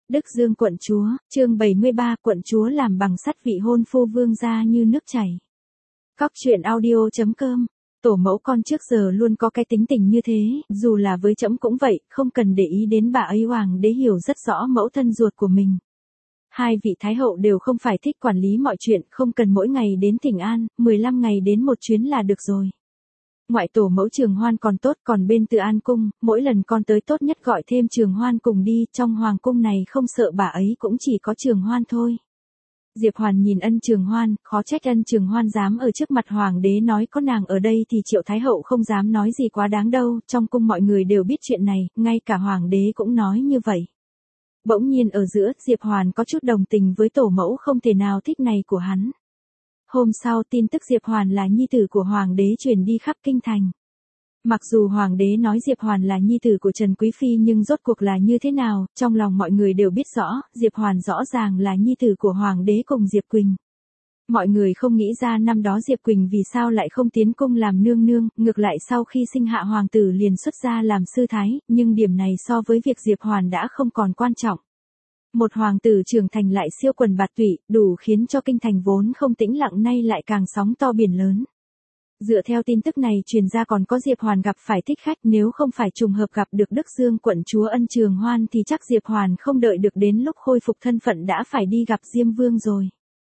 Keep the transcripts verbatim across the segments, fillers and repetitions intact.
Đức Dương quận chúa, chương bảy mươi ba, quận chúa làm bằng sắt vị hôn phu vương gia như nước chảy. Cóc truyện audio chấm com. Tổ mẫu con trước giờ luôn có cái tính tình như thế, dù là với trẫm cũng vậy, không cần để ý đến bà ấy. Hoàng đế hiểu rất rõ mẫu thân ruột của mình. Hai vị thái hậu đều không phải thích quản lý mọi chuyện, không cần mỗi ngày đến thỉnh an, mười lăm ngày đến một chuyến là được rồi. Ngoại tổ mẫu Trường Hoan còn tốt, còn bên Từ An cung, mỗi lần con tới tốt nhất gọi thêm Trường Hoan cùng đi, trong hoàng cung này không sợ bà ấy cũng chỉ có Trường Hoan thôi. Diệp Hoàn nhìn Ân Trường Hoan, khó trách Ân Trường Hoan dám ở trước mặt hoàng đế nói có nàng ở đây thì Triệu Thái hậu không dám nói gì quá đáng đâu, trong cung mọi người đều biết chuyện này, ngay cả hoàng đế cũng nói như vậy. Bỗng nhiên ở giữa, Diệp Hoàn có chút đồng tình với tổ mẫu không thể nào thích này của hắn. Hôm sau tin tức Diệp Hoàn là nhi tử của hoàng đế truyền đi khắp kinh thành. Mặc dù hoàng đế nói Diệp Hoàn là nhi tử của Trần Quý Phi nhưng rốt cuộc là như thế nào, trong lòng mọi người đều biết rõ, Diệp Hoàn rõ ràng là nhi tử của hoàng đế cùng Diệp Quỳnh. Mọi người không nghĩ ra năm đó Diệp Quỳnh vì sao lại không tiến cung làm nương nương, ngược lại sau khi sinh hạ hoàng tử liền xuất gia làm sư thái, nhưng điểm này so với việc Diệp Hoàn đã không còn quan trọng. Một hoàng tử trưởng thành lại siêu quần bạt tụy, đủ khiến cho kinh thành vốn không tĩnh lặng nay lại càng sóng to biển lớn. Dựa theo tin tức này truyền ra còn có Diệp Hoàn gặp phải thích khách, nếu không phải trùng hợp gặp được Đức Dương quận chúa Ân Trường Hoan thì chắc Diệp Hoàn không đợi được đến lúc khôi phục thân phận đã phải đi gặp Diêm Vương rồi.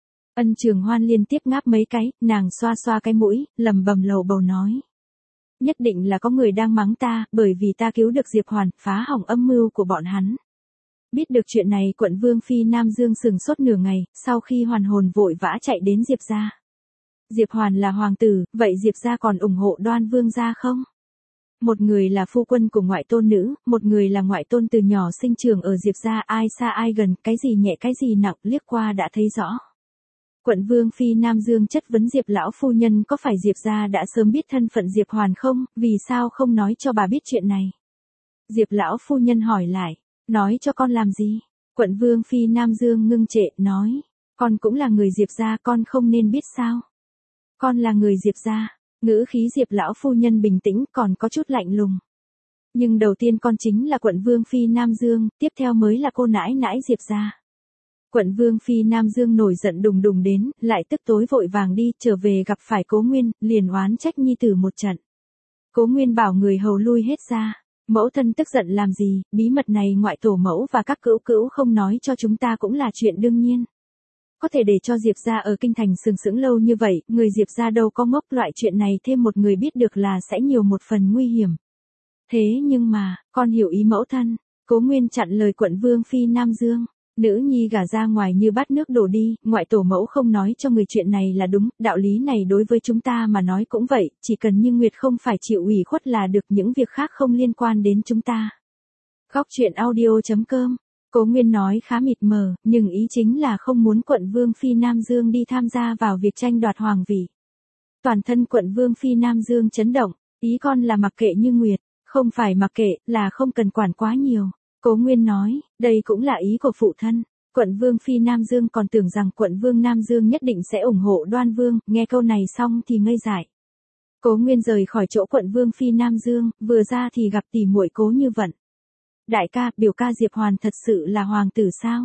Ân Trường Hoan liên tiếp ngáp mấy cái, nàng xoa xoa cái mũi, lầm bầm lầu bầu nói. Nhất định là có người đang mắng ta, bởi vì ta cứu được Diệp Hoàn, phá hỏng âm mưu của bọn hắn. Biết được chuyện này quận Vương Phi Nam Dương sừng sốt nửa ngày, sau khi hoàn hồn vội vã chạy đến Diệp gia. Diệp Hoàn là hoàng tử, vậy Diệp gia còn ủng hộ Đoan Vương gia không? Một người là phu quân của ngoại tôn nữ, một người là ngoại tôn từ nhỏ sinh trưởng ở Diệp gia, ai xa ai gần, cái gì nhẹ cái gì nặng, liếc qua đã thấy rõ. Quận Vương Phi Nam Dương chất vấn Diệp lão phu nhân có phải Diệp gia đã sớm biết thân phận Diệp Hoàn không, vì sao không nói cho bà biết chuyện này? Diệp lão phu nhân hỏi lại, nói cho con làm gì? Quận Vương Phi Nam Dương ngưng trệ, nói, con cũng là người Diệp gia, con không nên biết sao? Con là người Diệp gia. Ngữ khí Diệp lão phu nhân bình tĩnh, còn có chút lạnh lùng. Nhưng đầu tiên con chính là quận Vương Phi Nam Dương, tiếp theo mới là cô nãi nãi Diệp gia. Quận Vương Phi Nam Dương nổi giận đùng đùng đến, lại tức tối vội vàng đi, trở về gặp phải Cố Nguyên, liền oán trách nhi tử một trận. Cố Nguyên bảo người hầu lui hết ra. Mẫu thân tức giận làm gì, bí mật này ngoại tổ mẫu và các cữu cữu không nói cho chúng ta cũng là chuyện đương nhiên. Có thể để cho Diệp gia ở kinh thành sừng sững lâu như vậy, người Diệp gia đâu có ngốc, loại chuyện này thêm một người biết được là sẽ nhiều một phần nguy hiểm. Thế nhưng mà, con hiểu ý mẫu thân. Cố Nguyên chặn lời quận Vương Phi Nam Dương. Nữ nhi gả ra ngoài như bát nước đổ đi, ngoại tổ mẫu không nói cho người chuyện này là đúng, đạo lý này đối với chúng ta mà nói cũng vậy, chỉ cần Như Nguyệt không phải chịu ủy khuất là được, những việc khác không liên quan đến chúng ta. Cóc truyện audio chấm com. Cố Nguyên nói khá mịt mờ, nhưng ý chính là không muốn quận Vương Phi Nam Dương đi tham gia vào việc tranh đoạt hoàng vị. Toàn thân quận Vương Phi Nam Dương chấn động, ý con là mặc kệ Như Nguyệt, không phải mặc kệ, là không cần quản quá nhiều. Cố Nguyên nói, đây cũng là ý của phụ thân. Quận Vương Phi Nam Dương còn tưởng rằng quận Vương Nam Dương nhất định sẽ ủng hộ Đoan Vương, nghe câu này xong thì ngây dại. Cố Nguyên rời khỏi chỗ quận Vương Phi Nam Dương, vừa ra thì gặp tỷ muội Cố Như Vận. Đại ca, biểu ca Diệp Hoàn thật sự là hoàng tử sao?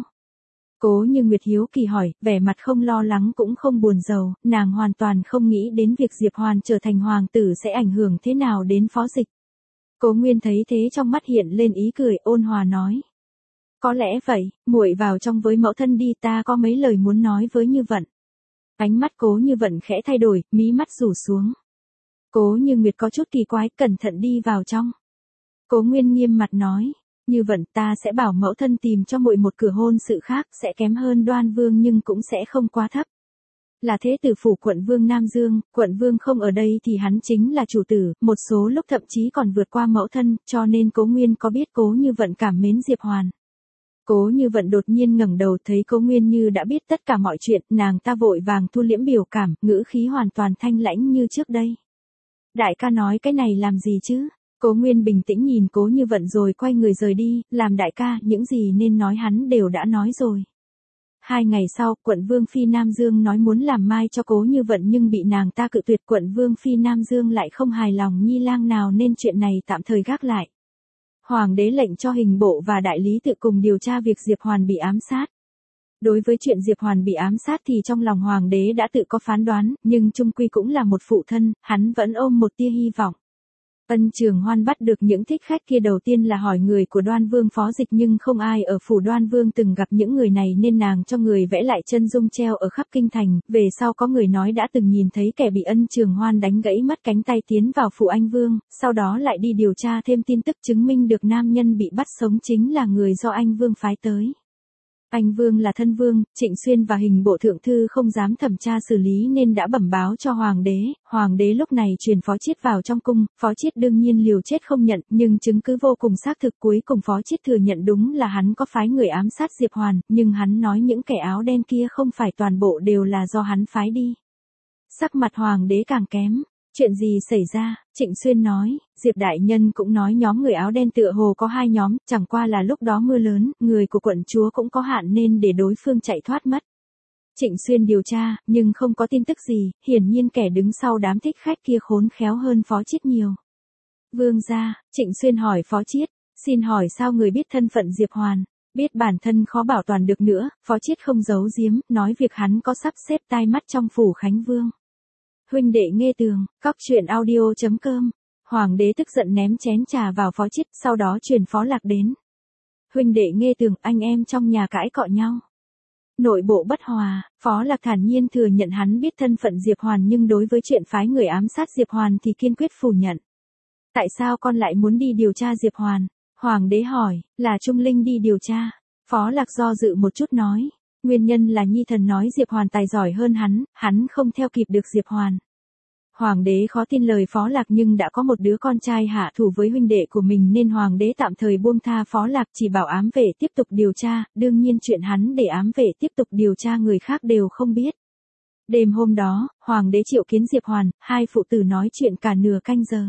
Cố Như Nguyệt hiếu kỳ hỏi, vẻ mặt không lo lắng cũng không buồn rầu, nàng hoàn toàn không nghĩ đến việc Diệp Hoàn trở thành hoàng tử sẽ ảnh hưởng thế nào đến Phó Dịch. Cố Nguyên thấy thế trong mắt hiện lên ý cười, ôn hòa nói. Có lẽ vậy, muội vào trong với mẫu thân đi, ta có mấy lời muốn nói với Như Vận. Ánh mắt Cố Như Vận khẽ thay đổi, mí mắt rủ xuống. Cố Như Nguyệt có chút kỳ quái, cẩn thận đi vào trong. Cố Nguyên nghiêm mặt nói, Như Vận, ta sẽ bảo mẫu thân tìm cho muội một cửa hôn sự khác, sẽ kém hơn Đoan Vương nhưng cũng sẽ không quá thấp. Là thế tử phủ quận Vương Nam Dương, quận Vương không ở đây thì hắn chính là chủ tử, một số lúc thậm chí còn vượt qua mẫu thân, cho nên Cố Nguyên có biết Cố Như Vận cảm mến Diệp Hoàn. Cố Như Vận đột nhiên ngẩng đầu thấy Cố Nguyên như đã biết tất cả mọi chuyện, nàng ta vội vàng thu liễm biểu cảm, ngữ khí hoàn toàn thanh lãnh như trước đây. Đại ca nói cái này làm gì chứ? Cố Nguyên bình tĩnh nhìn Cố Như Vận rồi quay người rời đi, làm đại ca, những gì nên nói hắn đều đã nói rồi. Hai ngày sau, quận Vương Phi Nam Dương nói muốn làm mai cho Cố Như Vận nhưng bị nàng ta cự tuyệt, quận Vương Phi Nam Dương lại không hài lòng nhi lang nào nên chuyện này tạm thời gác lại. Hoàng đế lệnh cho hình bộ và đại lý tự cùng điều tra việc Diệp Hoàn bị ám sát. Đối với chuyện Diệp Hoàn bị ám sát thì trong lòng hoàng đế đã tự có phán đoán, nhưng chung quy cũng là một phụ thân, hắn vẫn ôm một tia hy vọng. Ân Trường Hoan bắt được những thích khách kia đầu tiên là hỏi người của Đoan Vương Phó Dịch, nhưng không ai ở phủ Đoan Vương từng gặp những người này nên nàng cho người vẽ lại chân dung treo ở khắp kinh thành. Về sau có người nói đã từng nhìn thấy kẻ bị Ân Trường Hoan đánh gãy mất cánh tay tiến vào phủ Anh Vương, sau đó lại đi điều tra thêm tin tức chứng minh được nam nhân bị bắt sống chính là người do Anh Vương phái tới. Anh Vương là thân vương, Trịnh Xuyên và hình bộ thượng thư không dám thẩm tra xử lý nên đã bẩm báo cho hoàng đế. Hoàng đế lúc này truyền Phó Chiết vào trong cung, Phó Chiết đương nhiên liều chết không nhận, nhưng chứng cứ vô cùng xác thực, cuối cùng Phó Chiết thừa nhận đúng là hắn có phái người ám sát Diệp Hoàn, nhưng hắn nói những kẻ áo đen kia không phải toàn bộ đều là do hắn phái đi. Sắc mặt hoàng đế càng kém. Chuyện gì xảy ra? Trịnh Xuyên nói, Diệp đại nhân cũng nói nhóm người áo đen tựa hồ có hai nhóm, chẳng qua là lúc đó mưa lớn, người của quận chúa cũng có hạn nên để đối phương chạy thoát mất. Trịnh Xuyên điều tra, nhưng không có tin tức gì, hiển nhiên kẻ đứng sau đám thích khách kia khốn khéo hơn Phó Chiết nhiều. Vương gia, Trịnh Xuyên hỏi Phó Chiết, xin hỏi sao người biết thân phận Diệp Hoàn? Biết bản thân khó bảo toàn được nữa, Phó Chiết không giấu giếm, nói việc hắn có sắp xếp tai mắt trong phủ Khánh Vương. Huynh đệ nghe tường, cóc truyện audio chấm com. Hoàng đế tức giận ném chén trà vào Phó Chiết, sau đó truyền Phó Lạc đến. Huynh đệ nghe tường, anh em trong nhà cãi cọ nhau. Nội bộ bất hòa, Phó Lạc thản nhiên thừa nhận hắn biết thân phận Diệp Hoàn, nhưng đối với chuyện phái người ám sát Diệp Hoàn thì kiên quyết phủ nhận. Tại sao con lại muốn đi điều tra Diệp Hoàn? Hoàng đế hỏi, là Trung Linh đi điều tra. Phó Lạc do dự một chút nói. Nguyên nhân là Nhi thần nói Diệp Hoàn tài giỏi hơn hắn, hắn không theo kịp được Diệp Hoàn. Hoàng đế khó tin lời Phó Lạc, nhưng đã có một đứa con trai hạ thủ với huynh đệ của mình nên hoàng đế tạm thời buông tha Phó Lạc, chỉ bảo ám vệ tiếp tục điều tra, đương nhiên chuyện hắn để ám vệ tiếp tục điều tra người khác đều không biết. Đêm hôm đó, hoàng đế triệu kiến Diệp Hoàn, hai phụ tử nói chuyện cả nửa canh giờ.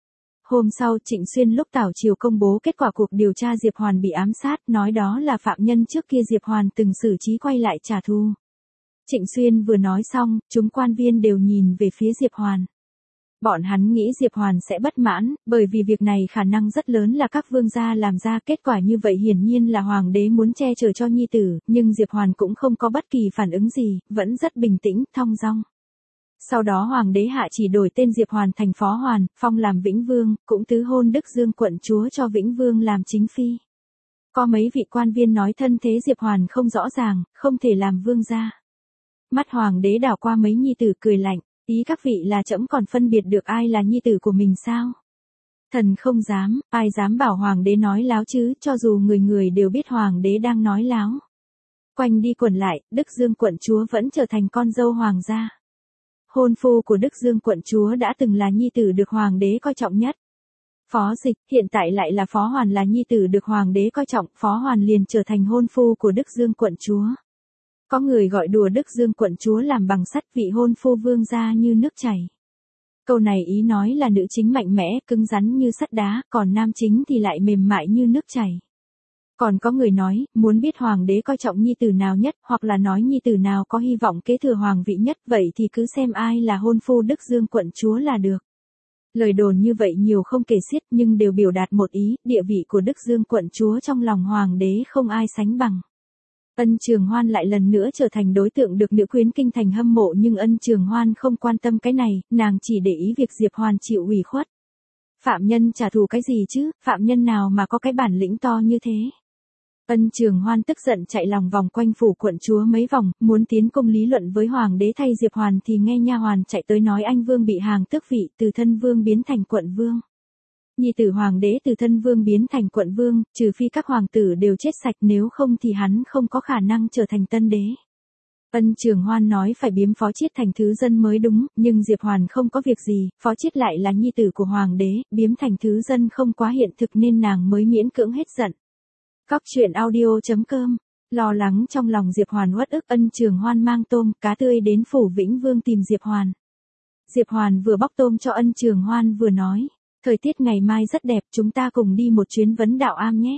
Hôm sau Trịnh Xuyên lúc tảo chiều công bố kết quả cuộc điều tra Diệp Hoàn bị ám sát, nói đó là phạm nhân trước kia Diệp Hoàn từng xử trí quay lại trả thù. Trịnh Xuyên vừa nói xong, chúng quan viên đều nhìn về phía Diệp Hoàn. Bọn hắn nghĩ Diệp Hoàn sẽ bất mãn, bởi vì việc này khả năng rất lớn là các vương gia làm ra, kết quả như vậy hiển nhiên là hoàng đế muốn che chở cho nhi tử, nhưng Diệp Hoàn cũng không có bất kỳ phản ứng gì, vẫn rất bình tĩnh, thong dong. Sau đó hoàng đế hạ chỉ đổi tên Diệp Hoàn thành Phó Hoàn, phong làm Vĩnh Vương, cũng tứ hôn Đức Dương quận chúa cho Vĩnh Vương làm chính phi. Có mấy vị quan viên nói thân thế Diệp Hoàn không rõ ràng, không thể làm vương gia. Mắt hoàng đế đảo qua mấy nhi tử cười lạnh, ý các vị là trẫm còn phân biệt được ai là nhi tử của mình sao? Thần không dám, ai dám bảo hoàng đế nói láo chứ, cho dù người người đều biết hoàng đế đang nói láo. Quanh đi quẩn lại, Đức Dương quận chúa vẫn trở thành con dâu hoàng gia. Hôn phu của Đức Dương quận chúa đã từng là nhi tử được hoàng đế coi trọng nhất. Phó Dịch, hiện tại lại là Phó Hoàn là nhi tử được hoàng đế coi trọng, Phó Hoàn liền trở thành hôn phu của Đức Dương quận chúa. Có người gọi đùa Đức Dương quận chúa làm bằng sắt, vị hôn phu vương gia như nước chảy. Câu này ý nói là nữ chính mạnh mẽ, cứng rắn như sắt đá, còn nam chính thì lại mềm mại như nước chảy. Còn có người nói, muốn biết hoàng đế coi trọng nhi tử nào nhất, hoặc là nói nhi tử nào có hy vọng kế thừa hoàng vị nhất, vậy thì cứ xem ai là hôn phu Đức Dương quận chúa là được. Lời đồn như vậy nhiều không kể xiết, nhưng đều biểu đạt một ý, địa vị của Đức Dương quận chúa trong lòng hoàng đế không ai sánh bằng. Ân Trường Hoan lại lần nữa trở thành đối tượng được nữ quyến kinh thành hâm mộ, nhưng Ân Trường Hoan không quan tâm cái này, nàng chỉ để ý việc Diệp Hoàn chịu ủy khuất. Phạm nhân trả thù cái gì chứ, phạm nhân nào mà có cái bản lĩnh to như thế. Ân Trường Hoan tức giận chạy lòng vòng quanh phủ quận chúa mấy vòng, muốn tiến công lý luận với hoàng đế thay Diệp Hoàn thì nghe nha hoàn chạy tới nói anh vương bị hàng tước vị, từ thân vương biến thành quận vương. Nhi tử hoàng đế từ thân vương biến thành quận vương, trừ phi các hoàng tử đều chết sạch, nếu không thì hắn không có khả năng trở thành tân đế. Ân Trường Hoan nói phải biếm Phó Chiết thành thứ dân mới đúng, nhưng Diệp Hoàn không có việc gì, Phó Chiết lại là nhi tử của hoàng đế, biếm thành thứ dân không quá hiện thực nên nàng mới miễn cưỡng hết giận. Cóc truyện audio chấm com. Lo lắng trong lòng Diệp Hoàn uất ức, Ân Trường Hoan mang tôm, cá tươi đến phủ Vĩnh Vương tìm Diệp Hoàn. Diệp Hoàn vừa bóc tôm cho Ân Trường Hoan vừa nói, thời tiết ngày mai rất đẹp, chúng ta cùng đi một chuyến vấn đạo am nhé.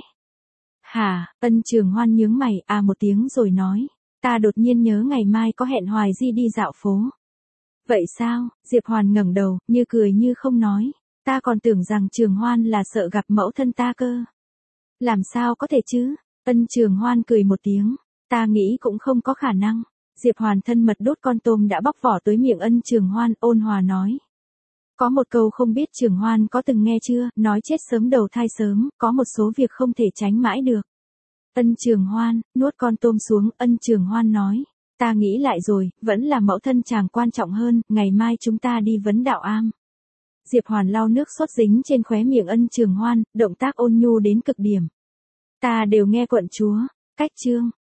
Hả? Ân Trường Hoan nhướng mày, à một tiếng rồi nói, ta đột nhiên nhớ ngày mai có hẹn Hoài Di đi dạo phố. Vậy sao? Diệp Hoàn ngẩng đầu, như cười như không nói. Ta còn tưởng rằng Trường Hoan là sợ gặp mẫu thân ta cơ. Làm sao có thể chứ? Ân Trường Hoan cười một tiếng. Ta nghĩ cũng không có khả năng. Diệp Hoàn thân mật đút con tôm đã bóc vỏ tới miệng Ân Trường Hoan, ôn hòa nói. Có một câu không biết Trường Hoan có từng nghe chưa, nói chết sớm đầu thai sớm, có một số việc không thể tránh mãi được. Ân Trường Hoan, nuốt con tôm xuống, Ân Trường Hoan nói. Ta nghĩ lại rồi, vẫn là mẫu thân chàng quan trọng hơn, ngày mai chúng ta đi vấn đạo am. Diệp Hoàn lau nước sốt dính trên khóe miệng Ân Trường Hoan, động tác ôn nhu đến cực điểm. Ta đều nghe quận chúa. Cách chương